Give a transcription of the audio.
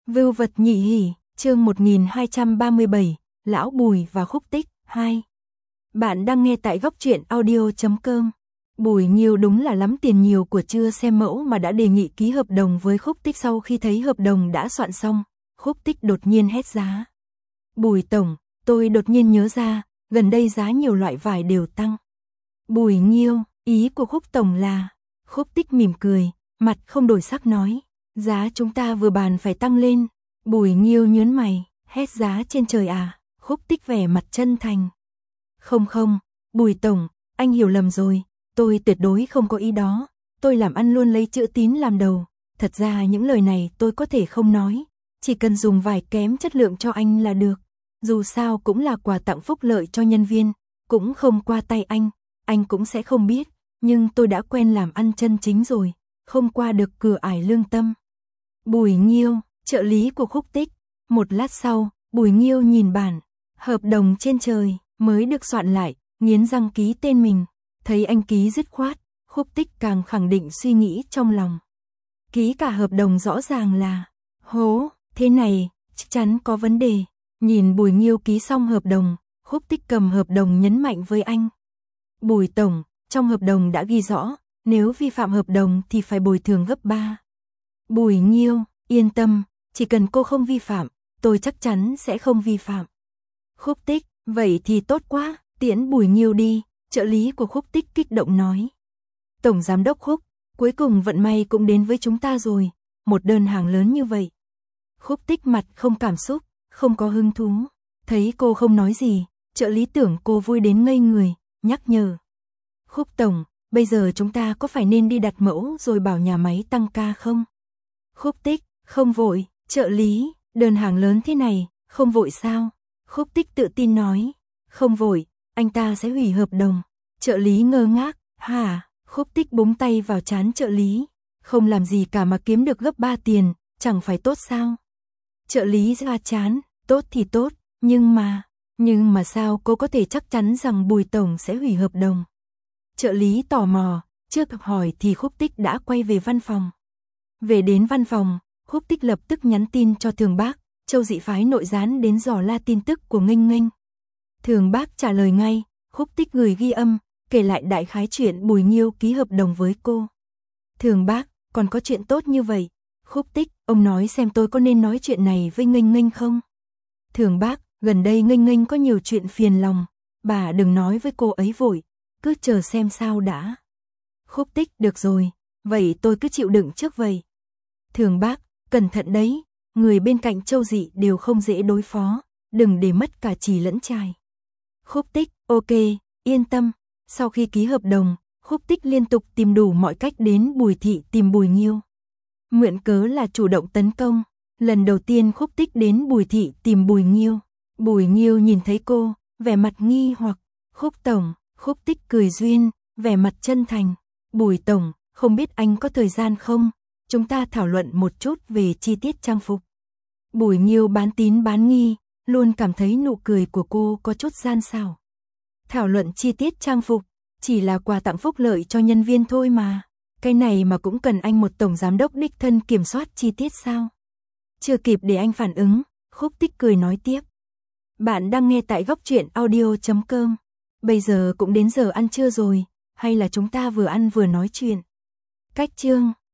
Vưu vật nhị hỉ, chương 1237, Lão Bùi và Khúc Tích 2. Bạn đang nghe tại góc truyện audio.com. Bùi Nghiêu đúng là lắm tiền nhiều của chưa xem mẫu mà đã đề nghị ký hợp đồng với Khúc Tích. Sau khi thấy hợp đồng đã soạn xong, Khúc Tích đột nhiên hét giá. Bùi tổng, tôi đột nhiên nhớ ra, gần đây giá nhiều loại vải đều tăng. Bùi Nghiêu, ý của Khúc tổng là? Khúc Tích mỉm cười, mặt không đổi sắc nói. Giá chúng ta vừa bàn phải tăng lên. Bùi Nghiêu nhớn mày, hét giá trên trời à? Khúc Tích vẻ mặt chân thành. Không, Bùi tổng, anh hiểu lầm rồi, tôi tuyệt đối không có ý đó. Tôi làm ăn luôn lấy chữ tín làm đầu. Thật ra những lời này tôi có thể không nói, chỉ cần dùng vải kém chất lượng cho anh là được. Dù sao cũng là quà tặng phúc lợi cho nhân viên, cũng không qua tay anh cũng sẽ không biết. Nhưng tôi đã quen làm ăn chân chính rồi, không qua được cửa ải lương tâm. Bùi Nghiêu, trợ lý của Khúc Tích. Một lát sau, Bùi Nghiêu nhìn bản hợp đồng trên trời mới được soạn lại, nghiến răng ký tên mình. Thấy anh ký dứt khoát, Khúc Tích càng khẳng định suy nghĩ trong lòng. Ký cả hợp đồng rõ ràng là hố, thế này chắc chắn có vấn đề. Nhìn Bùi Nghiêu ký xong hợp đồng, Khúc Tích cầm hợp đồng nhấn mạnh với anh. Bùi tổng, trong hợp đồng đã ghi rõ, nếu vi phạm hợp đồng thì phải bồi thường gấp 3. Bùi Nghiêu, yên tâm, chỉ cần cô không vi phạm, tôi chắc chắn sẽ không vi phạm. Khúc Tích, vậy thì tốt quá, tiễn Bùi Nghiêu đi, trợ lý của Khúc Tích kích động nói. Tổng giám đốc Khúc, cuối cùng vận may cũng đến với chúng ta rồi, một đơn hàng lớn như vậy. Khúc Tích mặt không cảm xúc, không có hứng thú. Thấy cô không nói gì, trợ lý tưởng cô vui đến ngây người, nhắc nhở. Khúc tổng, bây giờ chúng ta có phải nên đi đặt mẫu rồi bảo nhà máy tăng ca không? Khúc Tích, không vội, trợ lý, đơn hàng lớn thế này, không vội sao? Khúc Tích tự tin nói, không vội, anh ta sẽ hủy hợp đồng. Trợ lý ngơ ngác, hả? Khúc Tích búng tay vào trán trợ lý, không làm gì cả mà kiếm được gấp 3 tiền, chẳng phải tốt sao? Trợ lý ra chán, tốt thì tốt, nhưng mà sao cô có thể chắc chắn rằng Bùi tổng sẽ hủy hợp đồng? Trợ lý tò mò, chưa kịp hỏi thì Khúc Tích đã quay về văn phòng. Về đến văn phòng, Khúc Tích lập tức nhắn tin cho Thường Bác, Châu Dị phái nội gián đến dò la tin tức của Nghênh Nghênh. Thường Bác trả lời ngay, Khúc Tích gửi ghi âm, kể lại đại khái chuyện Bùi Nghiêu ký hợp đồng với cô. Thường Bác, còn có chuyện tốt như vậy? Khúc Tích, ông nói xem tôi có nên nói chuyện này với Nghênh Nghênh không? Thường Bác, gần đây Nghênh Nghênh có nhiều chuyện phiền lòng, bà đừng nói với cô ấy vội, cứ chờ xem sao đã. Khúc Tích, được rồi, vậy tôi cứ chịu đựng trước vậy. Thường Bác, cẩn thận đấy, người bên cạnh Châu Dị đều không dễ đối phó, đừng để mất cả chì lẫn chài. Khúc Tích, ok, yên tâm. Sau khi ký hợp đồng, Khúc Tích liên tục tìm đủ mọi cách đến Bùi thị tìm Bùi Nghiêu. Mượn cớ là chủ động tấn công, lần đầu tiên Khúc Tích đến Bùi thị tìm Bùi Nghiêu. Bùi Nghiêu nhìn thấy cô, vẻ mặt nghi hoặc. Khúc tổng, Khúc Tích cười duyên, vẻ mặt chân thành. Bùi tổng, không biết anh có thời gian không? Chúng ta thảo luận một chút về chi tiết trang phục. Bùi Nghiêu bán tín bán nghi, luôn cảm thấy nụ cười của cô có chút gian xảo. Thảo luận chi tiết trang phục, chỉ là quà tặng phúc lợi cho nhân viên thôi mà. Cái này mà cũng cần anh một tổng giám đốc đích thân kiểm soát chi tiết sao? Chưa kịp để anh phản ứng, Khúc Tích cười nói tiếp. Bạn đang nghe tại góc truyện audio.com. Bây giờ cũng đến giờ ăn trưa rồi, hay là chúng ta vừa ăn vừa nói chuyện? Cách chương